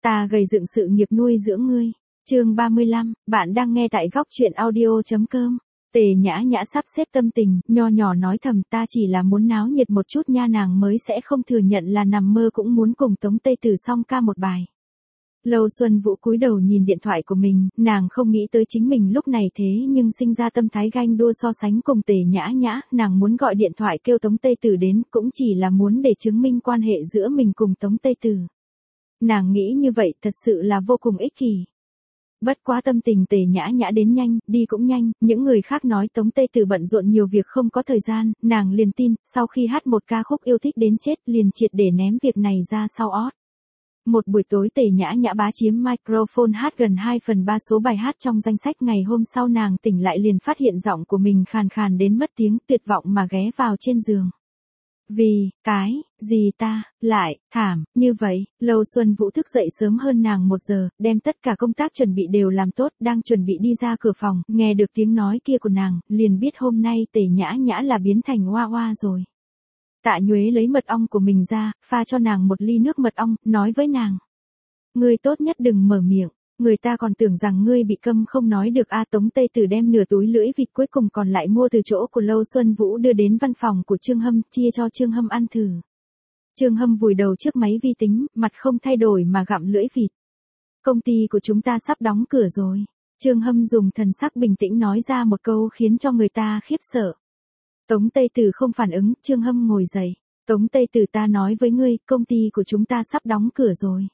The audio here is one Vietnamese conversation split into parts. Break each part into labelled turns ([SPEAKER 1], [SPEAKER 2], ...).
[SPEAKER 1] Ta gầy dựng sự nghiệp nuôi dưỡng ngươi. Chương 35, bạn đang nghe tại góc truyện audio.com. Tề Nhã Nhã sắp xếp tâm tình, nho nhỏ nói thầm, ta chỉ là muốn náo nhiệt một chút nha, nàng mới sẽ không thừa nhận là nằm mơ cũng muốn cùng Tống Tây Tử song ca một bài. Lâu Xuân Vũ cúi đầu nhìn điện thoại của mình, nàng không nghĩ tới chính mình lúc này thế nhưng sinh ra tâm thái ganh đua so sánh cùng Tề Nhã Nhã, nàng muốn gọi điện thoại kêu Tống Tây Tử đến cũng chỉ là muốn để chứng minh quan hệ giữa mình cùng Tống Tây Tử. Nàng nghĩ như vậy thật sự là vô cùng ích kỷ. Bất quá tâm tình Tề Nhã Nhã đến nhanh, đi cũng nhanh, những người khác nói Tống Tây Tử bận rộn nhiều việc không có thời gian, nàng liền tin, sau khi hát một ca khúc yêu thích đến chết liền triệt để ném việc này ra sau ót. Một buổi tối Tề Nhã Nhã bá chiếm microphone hát gần 2/3 số bài hát trong danh sách, ngày hôm sau nàng tỉnh lại liền phát hiện giọng của mình khàn khàn đến mất tiếng, tuyệt vọng mà ghé vào trên giường. Vì, cái, gì ta, lại, thảm, như vậy, Lâu Xuân Vũ thức dậy sớm hơn nàng 1 giờ, đem tất cả công tác chuẩn bị đều làm tốt, đang chuẩn bị đi ra cửa phòng, nghe được tiếng nói kia của nàng, liền biết hôm nay Tề Nhã Nhã là biến thành hoa hoa rồi. Tạ Nhuế lấy mật ong của mình ra, pha cho nàng một ly nước mật ong, nói với nàng. Ngươi tốt nhất đừng mở miệng, người ta còn tưởng rằng ngươi bị câm không nói được a. Tống Tây Tử đem nửa túi lưỡi vịt cuối cùng còn lại mua từ chỗ của Lâu Xuân Vũ đưa đến văn phòng của Trương Hâm, chia cho Trương Hâm ăn thử. Trương Hâm vùi đầu trước máy vi tính, mặt không thay đổi mà gặm lưỡi vịt. Công ty của chúng ta sắp đóng cửa rồi. Trương Hâm dùng thần sắc bình tĩnh nói ra một câu khiến cho người ta khiếp sợ. Tống Tây Tử không phản ứng, Trương Hâm ngồi dậy. Tống Tây Tử, ta nói với ngươi, công ty của chúng ta sắp đóng cửa rồi.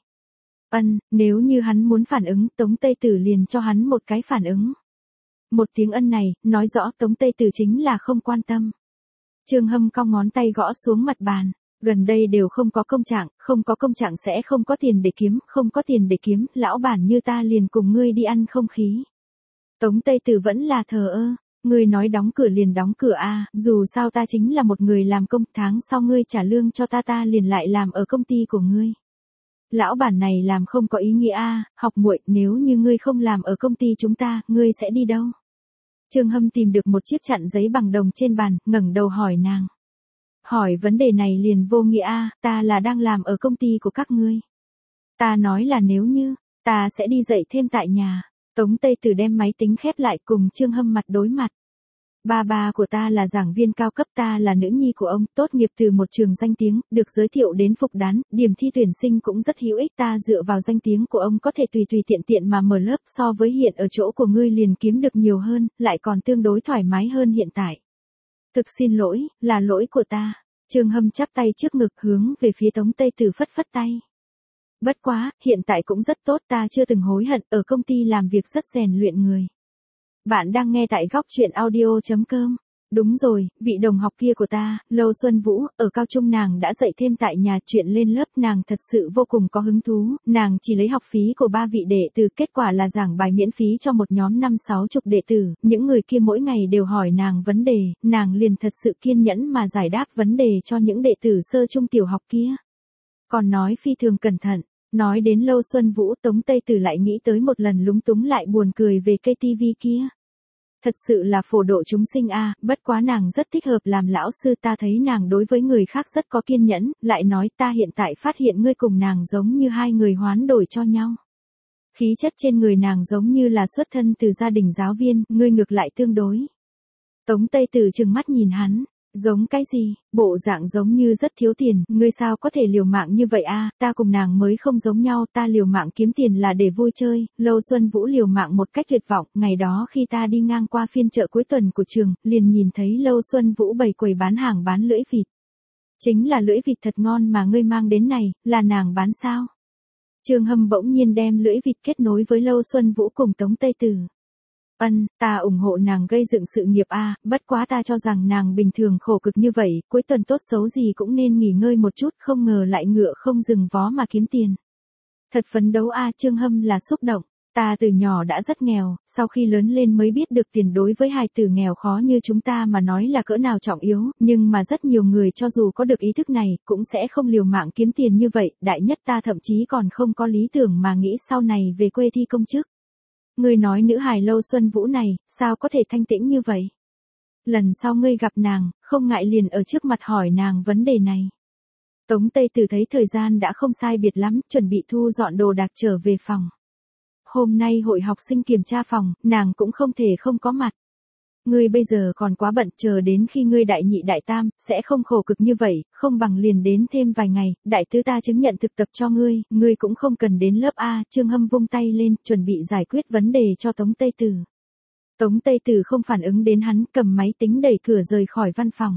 [SPEAKER 1] Nếu như hắn muốn phản ứng, Tống Tây Tử liền cho hắn một cái phản ứng. Một tiếng ân này, nói rõ Tống Tây Tử chính là không quan tâm. Trương Hâm cong ngón tay gõ xuống mặt bàn. Gần đây đều không có công trạng, không có công trạng sẽ không có tiền để kiếm, không có tiền để kiếm, lão bản như ta liền cùng ngươi đi ăn không khí. Tống Tây Tử vẫn là thờ ơ. Ngươi nói đóng cửa liền đóng cửa a, dù sao ta chính là một người làm công, tháng sau ngươi trả lương cho ta liền lại làm ở công ty của ngươi. Lão bản này làm không có ý nghĩa a, học muội, nếu như ngươi không làm ở công ty chúng ta, ngươi sẽ đi đâu? Trương Hâm tìm được một chiếc chặn giấy bằng đồng trên bàn, ngẩng đầu hỏi nàng. Hỏi vấn đề này liền vô nghĩa a, ta là đang làm ở công ty của các ngươi. Ta nói là nếu như, ta sẽ đi dạy thêm tại nhà. Tống Tây Tử đem máy tính khép lại cùng Trương Hâm mặt đối mặt. Ba của ta là giảng viên cao cấp, ta là nữ nhi của ông, tốt nghiệp từ một trường danh tiếng, được giới thiệu đến Phục Đán, điểm thi tuyển sinh cũng rất hữu ích, ta dựa vào danh tiếng của ông có thể tùy tiện mà mở lớp, so với hiện ở chỗ của ngươi liền kiếm được nhiều hơn, lại còn tương đối thoải mái hơn hiện tại. Thực xin lỗi, là lỗi của ta. Trương Hâm chắp tay trước ngực hướng về phía Tống Tây Tử phất tay. Bất quá, hiện tại cũng rất tốt, ta chưa từng hối hận, ở công ty làm việc rất rèn luyện người. Bạn đang nghe tại góc truyện audio.com. Đúng rồi, vị đồng học kia của ta, Lâu Xuân Vũ, ở cao trung nàng đã dạy thêm tại nhà, chuyện lên lớp nàng thật sự vô cùng có hứng thú, nàng chỉ lấy học phí của 3 vị đệ tử, kết quả là giảng bài miễn phí cho một nhóm 50-60 đệ tử, những người kia mỗi ngày đều hỏi nàng vấn đề, nàng liền thật sự kiên nhẫn mà giải đáp vấn đề cho những đệ tử sơ trung tiểu học kia. Còn nói phi thường cẩn thận. Nói đến Lâu Xuân Vũ, Tống Tây Tử lại nghĩ tới một lần lúng túng lại buồn cười về cây tivi kia. Thật sự là phổ độ chúng sinh a, bất quá nàng rất thích hợp làm lão sư, ta thấy nàng đối với người khác rất có kiên nhẫn, lại nói ta hiện tại phát hiện ngươi cùng nàng giống như hai người hoán đổi cho nhau. Khí chất trên người nàng giống như là xuất thân từ gia đình giáo viên, ngươi ngược lại tương đối. Tống Tây Tử trừng mắt nhìn hắn. Giống cái gì, bộ dạng giống như rất thiếu tiền, ngươi sao có thể liều mạng như vậy a, ta cùng nàng mới không giống nhau, ta liều mạng kiếm tiền là để vui chơi, Lâu Xuân Vũ liều mạng một cách tuyệt vọng, ngày đó khi ta đi ngang qua phiên chợ cuối tuần của trường, liền nhìn thấy Lâu Xuân Vũ bày quầy bán hàng bán lưỡi vịt. Chính là lưỡi vịt thật ngon mà ngươi mang đến này, là nàng bán sao? Trương Hâm bỗng nhiên đem lưỡi vịt kết nối với Lâu Xuân Vũ cùng Tống Tây Tử. Ta ủng hộ nàng gây dựng sự nghiệp a, bất quá ta cho rằng nàng bình thường khổ cực như vậy, cuối tuần tốt xấu gì cũng nên nghỉ ngơi một chút, không ngờ lại ngựa không dừng vó mà kiếm tiền. Thật phấn đấu a, Trương Hâm là xúc động. Ta từ nhỏ đã rất nghèo, sau khi lớn lên mới biết được tiền đối với hài tử nghèo khó như chúng ta mà nói là cỡ nào trọng yếu, nhưng mà rất nhiều người cho dù có được ý thức này, cũng sẽ không liều mạng kiếm tiền như vậy, đại nhất ta thậm chí còn không có lý tưởng mà nghĩ sau này về quê thi công chức. Ngươi nói nữ hài Lâu Xuân Vũ này, sao có thể thanh tĩnh như vậy? Lần sau ngươi gặp nàng, không ngại liền ở trước mặt hỏi nàng vấn đề này. Tống Tây Tử thấy thời gian đã không sai biệt lắm, chuẩn bị thu dọn đồ đạc trở về phòng. Hôm nay hội học sinh kiểm tra phòng, nàng cũng không thể không có mặt. Ngươi bây giờ còn quá bận, chờ đến khi ngươi đại nhị đại tam, sẽ không khổ cực như vậy, không bằng liền đến thêm vài ngày, đại tứ ta chứng nhận thực tập cho ngươi cũng không cần đến lớp A. Trương Hâm vung tay lên, chuẩn bị giải quyết vấn đề cho Tống Tây Tử. Tống Tây Tử không phản ứng đến hắn, cầm máy tính đẩy cửa rời khỏi văn phòng.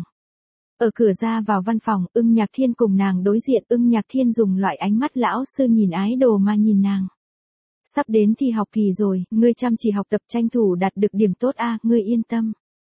[SPEAKER 1] Ở cửa ra vào văn phòng, Ưng Nhạc Thiên cùng nàng đối diện, Ưng Nhạc Thiên dùng loại ánh mắt lão sư nhìn ái đồ mà nhìn nàng. Sắp đến thi học kỳ rồi, ngươi chăm chỉ học tập tranh thủ đạt được điểm tốt a, ngươi yên tâm.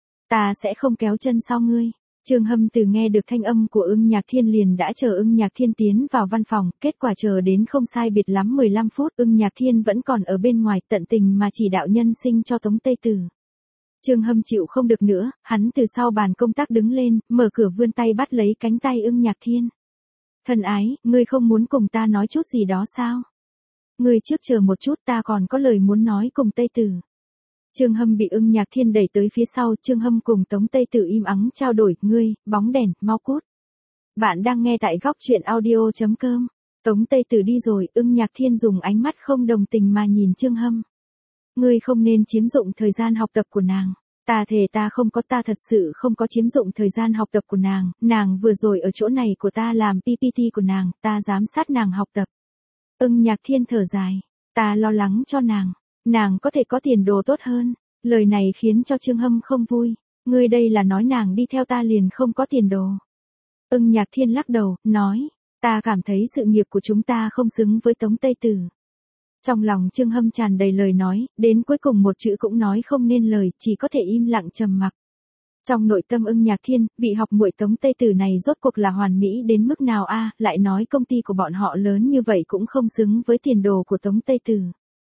[SPEAKER 1] Ta sẽ không kéo chân sau ngươi. Trương Hâm từ nghe được thanh âm của Ưng Nhạc Thiên liền đã chờ Ưng Nhạc Thiên tiến vào văn phòng, kết quả chờ đến không sai biệt lắm 15 phút, Ưng Nhạc Thiên vẫn còn ở bên ngoài tận tình mà chỉ đạo nhân sinh cho Tống Tây Tử. Trương Hâm chịu không được nữa, hắn từ sau bàn công tác đứng lên, mở cửa vươn tay bắt lấy cánh tay Ưng Nhạc Thiên. Thân ái, ngươi không muốn cùng ta nói chút gì đó sao? Ngươi trước chờ một chút, ta còn có lời muốn nói cùng Tây Tử. Trương Hâm bị Ưng Nhạc Thiên đẩy tới phía sau, Trương Hâm cùng Tống Tây Tử im ắng trao đổi, ngươi, bóng đèn, mau cút. Bạn đang nghe tại góc truyện audio.com. Tống Tây Tử đi rồi, Ưng Nhạc Thiên dùng ánh mắt không đồng tình mà nhìn Trương Hâm. Ngươi không nên chiếm dụng thời gian học tập của nàng. Ta thề ta thật sự không có chiếm dụng thời gian học tập của nàng vừa rồi ở chỗ này của ta làm PPT của nàng, ta giám sát nàng học tập. Ưng Nhạc Thiên thở dài, ta lo lắng cho nàng có thể có tiền đồ tốt hơn. Lời này khiến cho Trương Hâm không vui, ngươi đây là nói nàng đi theo ta liền không có tiền đồ. Ưng Nhạc Thiên lắc đầu, nói, ta cảm thấy sự nghiệp của chúng ta không xứng với Tống Tây Tử. Trong lòng Trương Hâm tràn đầy lời nói, đến cuối cùng một chữ cũng nói không nên lời, chỉ có thể im lặng trầm mặc. Trong nội tâm Ưng Nhạc Thiên, vị học muội Tống Tây Tử này rốt cuộc là hoàn mỹ đến mức nào a, lại nói công ty của bọn họ lớn như vậy cũng không xứng với tiền đồ của Tống Tây Tử.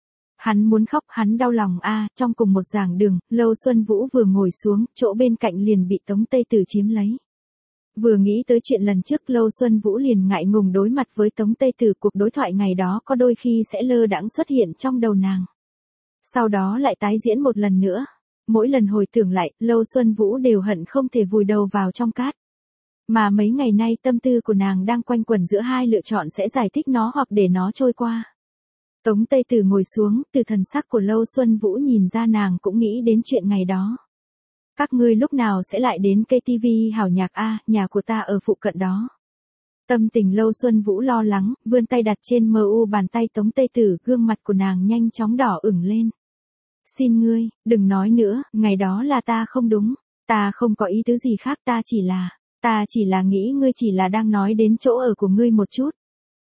[SPEAKER 1] Hắn muốn khóc, hắn đau lòng a, trong cùng một giảng đường, Lâu Xuân Vũ vừa ngồi xuống, chỗ bên cạnh liền bị Tống Tây Tử chiếm lấy. Vừa nghĩ tới chuyện lần trước, Lâu Xuân Vũ liền ngại ngùng đối mặt với Tống Tây Tử, cuộc đối thoại ngày đó có đôi khi sẽ lơ đãng xuất hiện trong đầu nàng. Sau đó lại tái diễn một lần nữa. Mỗi lần hồi tưởng lại, Lâu Xuân Vũ đều hận không thể vùi đầu vào trong cát. Mà mấy ngày nay tâm tư của nàng đang quanh quẩn giữa hai lựa chọn, sẽ giải thích nó hoặc để nó trôi qua. Tống Tây Tử ngồi xuống, từ thần sắc của Lâu Xuân Vũ nhìn ra nàng cũng nghĩ đến chuyện ngày đó. Các ngươi lúc nào sẽ lại đến KTV Hảo Nhạc a, nhà của ta ở phụ cận đó. Tâm tình Lâu Xuân Vũ lo lắng, vươn tay đặt trên mu bàn tay Tống Tây Tử, gương mặt của nàng nhanh chóng đỏ ửng lên. Xin ngươi, đừng nói nữa, ngày đó là ta không đúng, ta không có ý tứ gì khác, ta chỉ là nghĩ ngươi chỉ là đang nói đến chỗ ở của ngươi một chút.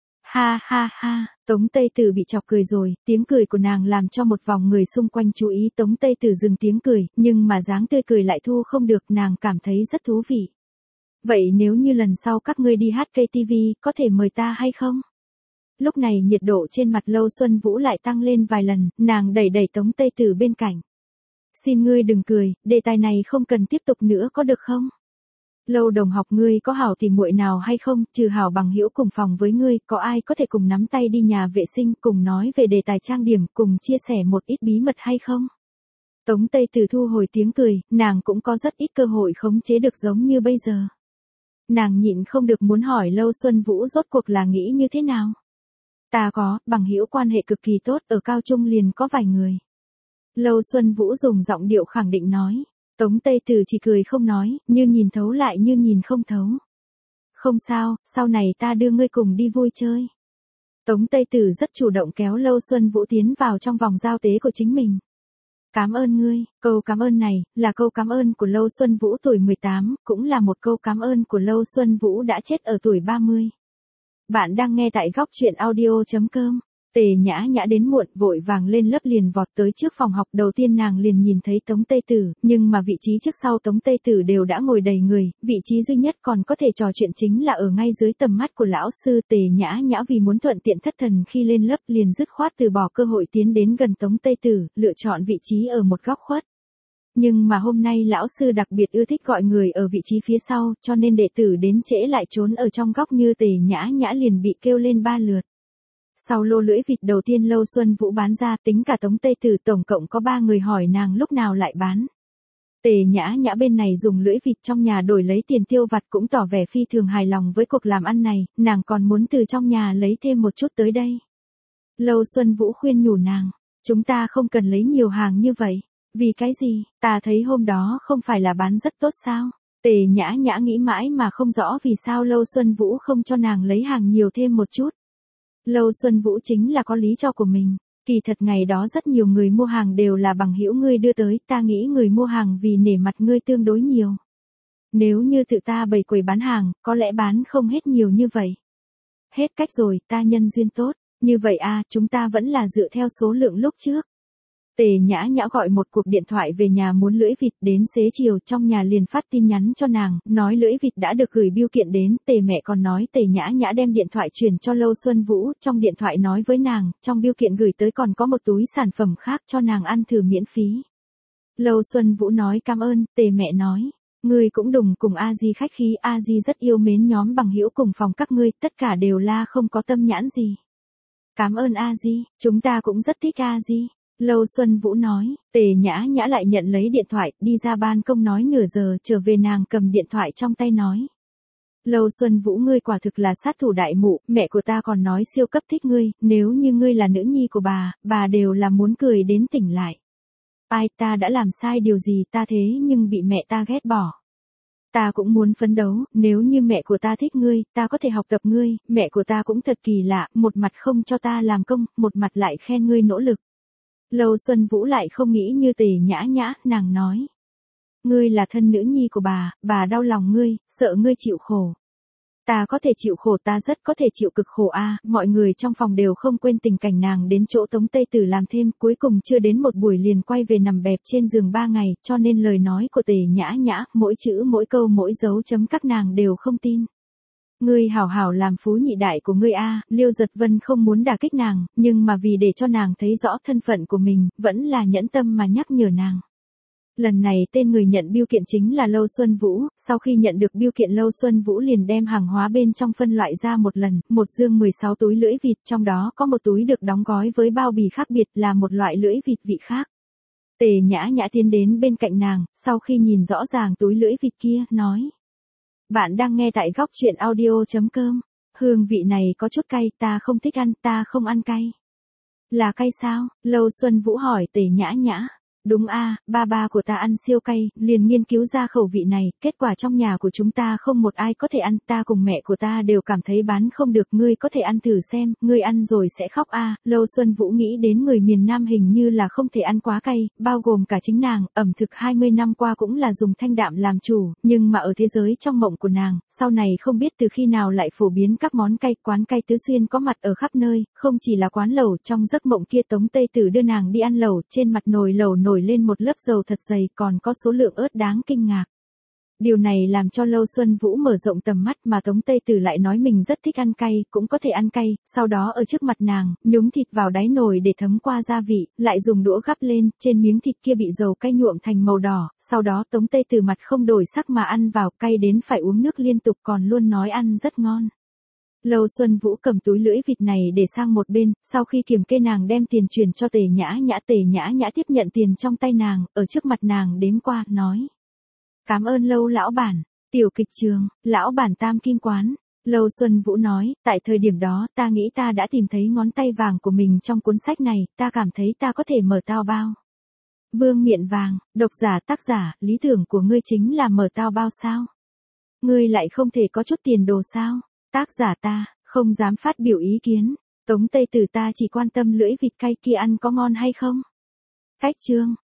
[SPEAKER 1] Ha ha ha, Tống Tây Tử bị chọc cười rồi, tiếng cười của nàng làm cho một vòng người xung quanh chú ý. Tống Tây Tử dừng tiếng cười, nhưng mà dáng tươi cười lại thu không được, nàng cảm thấy rất thú vị. Vậy nếu như lần sau các ngươi đi hát KTV, có thể mời ta hay không? Lúc này nhiệt độ trên mặt Lâu Xuân Vũ lại tăng lên vài lần, nàng đẩy Tống Tây Tử bên cạnh. Xin ngươi đừng cười, đề tài này không cần tiếp tục nữa có được không? Lâu đồng học, ngươi có hảo tỉ muội nào hay không, trừ hảo bằng hữu cùng phòng với ngươi, có ai có thể cùng nắm tay đi nhà vệ sinh, cùng nói về đề tài trang điểm, cùng chia sẻ một ít bí mật hay không? Tống Tây Tử thu hồi tiếng cười, nàng cũng có rất ít cơ hội khống chế được giống như bây giờ. Nàng nhịn không được muốn hỏi Lâu Xuân Vũ rốt cuộc là nghĩ như thế nào? Ta có, bằng hữu quan hệ cực kỳ tốt, ở cao trung liền có vài người. Lâu Xuân Vũ dùng giọng điệu khẳng định nói. Tống Tây Tử chỉ cười không nói, như nhìn thấu lại như nhìn không thấu. Không sao, sau này ta đưa ngươi cùng đi vui chơi. Tống Tây Tử rất chủ động kéo Lâu Xuân Vũ tiến vào trong vòng giao tế của chính mình. Cảm ơn ngươi, câu cảm ơn này, là câu cảm ơn của Lâu Xuân Vũ tuổi 18, cũng là một câu cảm ơn của Lâu Xuân Vũ đã chết ở tuổi 30. Bạn đang nghe tại góc truyện audio.com. Tề Nhã Nhã đến muộn, vội vàng lên lớp liền vọt tới trước phòng học. Đầu tiên nàng liền nhìn thấy Tống Tây Tử, nhưng mà vị trí trước sau Tống Tây Tử đều đã ngồi đầy người, vị trí duy nhất còn có thể trò chuyện chính là ở ngay dưới tầm mắt của lão sư. Tề Nhã Nhã vì muốn thuận tiện thất thần khi lên lớp liền dứt khoát từ bỏ cơ hội tiến đến gần Tống Tây Tử, lựa chọn vị trí ở một góc khuất. Nhưng mà hôm nay lão sư đặc biệt ưa thích gọi người ở vị trí phía sau, cho nên đệ tử đến trễ lại trốn ở trong góc như Tề Nhã Nhã liền bị kêu lên 3 lượt. Sau lô lưỡi vịt đầu tiên Lâu Xuân Vũ bán ra, tính cả Tống Tây Tử tổng cộng có 3 người hỏi nàng lúc nào lại bán. Tề Nhã Nhã bên này dùng lưỡi vịt trong nhà đổi lấy tiền tiêu vặt cũng tỏ vẻ phi thường hài lòng với cuộc làm ăn này, nàng còn muốn từ trong nhà lấy thêm một chút tới đây. Lâu Xuân Vũ khuyên nhủ nàng, chúng ta không cần lấy nhiều hàng như vậy. Vì cái gì, ta thấy hôm đó không phải là bán rất tốt sao? Tề Nhã Nhã nghĩ mãi mà không rõ vì sao Lâu Xuân Vũ không cho nàng lấy hàng nhiều thêm một chút. Lâu Xuân Vũ chính là có lý do của mình. Kỳ thật ngày đó rất nhiều người mua hàng đều là bằng hữu ngươi đưa tới, ta nghĩ người mua hàng vì nể mặt ngươi tương đối nhiều. Nếu như tự ta bày quầy bán hàng, có lẽ bán không hết nhiều như vậy. Hết cách rồi, ta nhân duyên tốt, như vậy à, chúng ta vẫn là dựa theo số lượng lúc trước. Tề Nhã Nhã gọi một cuộc điện thoại về nhà muốn lưỡi vịt, đến xế chiều trong nhà liền phát tin nhắn cho nàng, nói lưỡi vịt đã được gửi bưu kiện đến. Tề mẹ còn nói Tề Nhã Nhã đem điện thoại truyền cho Lâu Xuân Vũ, trong điện thoại nói với nàng, trong bưu kiện gửi tới còn có một túi sản phẩm khác cho nàng ăn thử miễn phí. Lâu Xuân Vũ nói cảm ơn. Tề mẹ nói, ngươi cũng đừng cùng A Di khách khí, A Di rất yêu mến nhóm bằng hữu cùng phòng các ngươi, tất cả đều là không có tâm nhãn gì. Cảm ơn A Di, chúng ta cũng rất thích A Di. Lâu Xuân Vũ nói. Tề Nhã Nhã lại nhận lấy điện thoại, đi ra ban công nói nửa giờ trở về, nàng cầm điện thoại trong tay nói. Lâu Xuân Vũ, ngươi quả thực là sát thủ đại mụ, mẹ của ta còn nói siêu cấp thích ngươi, nếu như ngươi là nữ nhi của bà đều là muốn cười đến tỉnh lại. Ai, ta đã làm sai điều gì ta thế nhưng bị mẹ ta ghét bỏ. Ta cũng muốn phấn đấu, nếu như mẹ của ta thích ngươi, ta có thể học tập ngươi, mẹ của ta cũng thật kỳ lạ, một mặt không cho ta làm công, một mặt lại khen ngươi nỗ lực. Lâu Xuân Vũ lại không nghĩ như Tề Nhã Nhã, nàng nói. Ngươi là thân nữ nhi của bà đau lòng ngươi, sợ ngươi chịu khổ. Ta có thể chịu khổ, ta rất có thể chịu cực khổ a. Mọi người trong phòng đều không quên tình cảnh nàng đến chỗ Tống Tây Tử làm thêm, cuối cùng chưa đến một buổi liền quay về nằm bẹp trên giường 3 ngày, cho nên lời nói của Tề Nhã Nhã, mỗi chữ mỗi câu mỗi dấu chấm các nàng đều không tin. Ngươi hảo hảo làm phú nhị đại của ngươi a. Liêu Giật Vân không muốn đả kích nàng, nhưng mà vì để cho nàng thấy rõ thân phận của mình, vẫn là nhẫn tâm mà nhắc nhở nàng. Lần này tên người nhận bưu kiện chính là Lâu Xuân Vũ, sau khi nhận được bưu kiện Lâu Xuân Vũ liền đem hàng hóa bên trong phân loại ra một lần, một dương 16 túi lưỡi vịt, trong đó có một túi được đóng gói với bao bì khác biệt là một loại lưỡi vịt vị khác. Tề Nhã Nhã tiến đến bên cạnh nàng, sau khi nhìn rõ ràng túi lưỡi vịt kia, nói. Bạn đang nghe tại góc truyện audio.com. Hương vị này có chút cay, ta không thích ăn, ta không ăn cay. Là cay sao? Lâu Xuân Vũ hỏi Tề Nhã Nhã. Đúng a, ba của ta ăn siêu cay, liền nghiên cứu ra khẩu vị này, kết quả trong nhà của chúng ta không một ai có thể ăn, ta cùng mẹ của ta đều cảm thấy bán không được, ngươi có thể ăn thử xem, ngươi ăn rồi sẽ khóc a. Lâu Xuân Vũ nghĩ đến người miền Nam hình như là không thể ăn quá cay, bao gồm cả chính nàng, ẩm thực 20 năm qua cũng là dùng thanh đạm làm chủ, nhưng mà ở thế giới trong mộng của nàng, sau này không biết từ khi nào lại phổ biến các món cay, quán cay tứ xuyên có mặt ở khắp nơi, không chỉ là quán lẩu, trong giấc mộng kia Tống Tây Tử đưa nàng đi ăn lẩu, trên mặt nồi lẩu nổi lên một lớp dầu thật dày, còn có số lượng ớt đáng kinh ngạc. Điều này làm cho Lâu Xuân Vũ mở rộng tầm mắt, mà Tống Tây Tử lại nói mình rất thích ăn cay, cũng có thể ăn cay, sau đó ở trước mặt nàng, nhúng thịt vào đáy nồi để thấm qua gia vị, lại dùng đũa gắp lên, trên miếng thịt kia bị dầu cay nhuộm thành màu đỏ, sau đó Tống Tây Tử mặt không đổi sắc mà ăn vào, cay đến phải uống nước liên tục, còn luôn nói ăn rất ngon. Lâu Xuân Vũ cầm túi lưỡi vịt này để sang một bên, sau khi kiểm kê nàng đem tiền chuyển cho Tề Nhã Nhã. Tề Nhã Nhã tiếp nhận tiền trong tay nàng, ở trước mặt nàng đếm qua, nói. Cảm ơn Lâu lão bản, tiểu kịch trường, lão bản Tam Kim Quán. Lâu Xuân Vũ nói, tại thời điểm đó, ta nghĩ ta đã tìm thấy ngón tay vàng của mình trong cuốn sách này, ta cảm thấy ta có thể mở tao bao. Vương Miện Vàng, độc giả tác giả, lý tưởng của ngươi chính là mở tao bao sao? Ngươi lại không thể có chút tiền đồ sao? Tác giả ta, không dám phát biểu ý kiến. Tống Tây Tử, ta chỉ quan tâm lưỡi vịt cay kia ăn có ngon hay không. Cách chương.